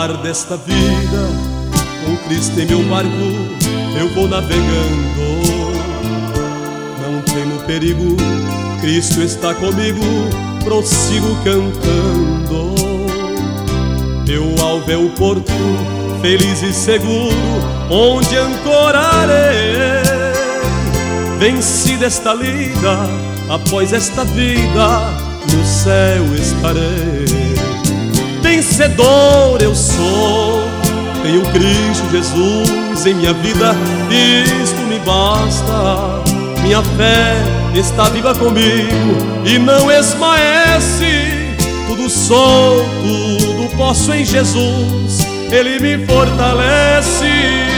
mar desta vida, com Cristo em meu barco, eu vou navegando. Não temo perigo, Cristo está comigo, prossigo cantando. Meu alvo é o porto, feliz e seguro, onde ancorarei. Venci desta lida, após esta vida, no céu estarei. Vencedor eu sou, tenho Cristo Jesus em minha vida, isto me basta. Minha fé está viva comigo e não esmaece. Tudo sou, tudo posso em Jesus, Ele me fortalece.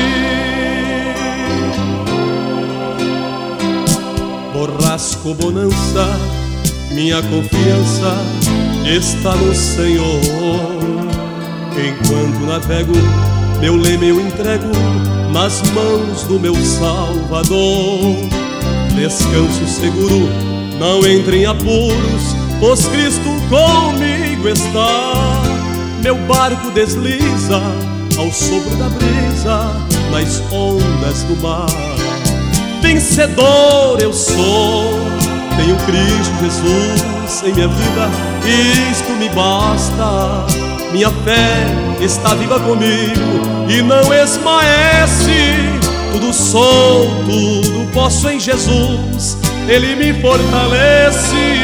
Borrasco, bonança, minha confiança está no Senhor. Enquanto navego, meu leme eu entrego nas mãos do meu Salvador. Descanso seguro, não entre em apuros, pois Cristo comigo está. Meu barco desliza ao sopro da brisa, nas ondas do mar. Vencedor eu sou, tenho Cristo Jesus em minha vida, isto me basta. Minha fé está viva comigo e não esmaece. Tudo sou, tudo posso em Jesus, Ele me fortalece.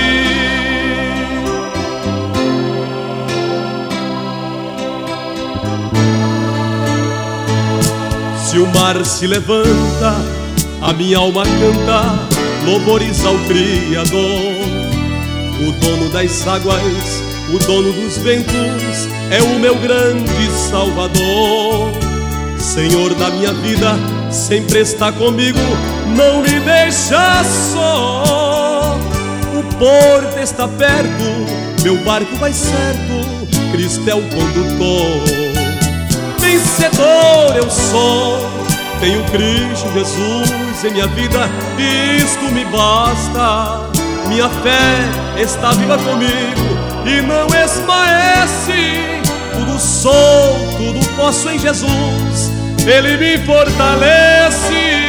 Se o mar se levanta, a minha alma canta louvores ao Criador. O dono das águas, o dono dos ventos, é o meu grande Salvador. Senhor da minha vida, sempre está comigo, não me deixa só. O porto está perto, meu barco vai certo, Cristo é o condutor. Vencedor eu sou, tenho Cristo Jesus em minha vida, isto me basta. Minha fé está viva comigo e não esmaece. Tudo sou, tudo posso em Jesus, Ele me fortalece.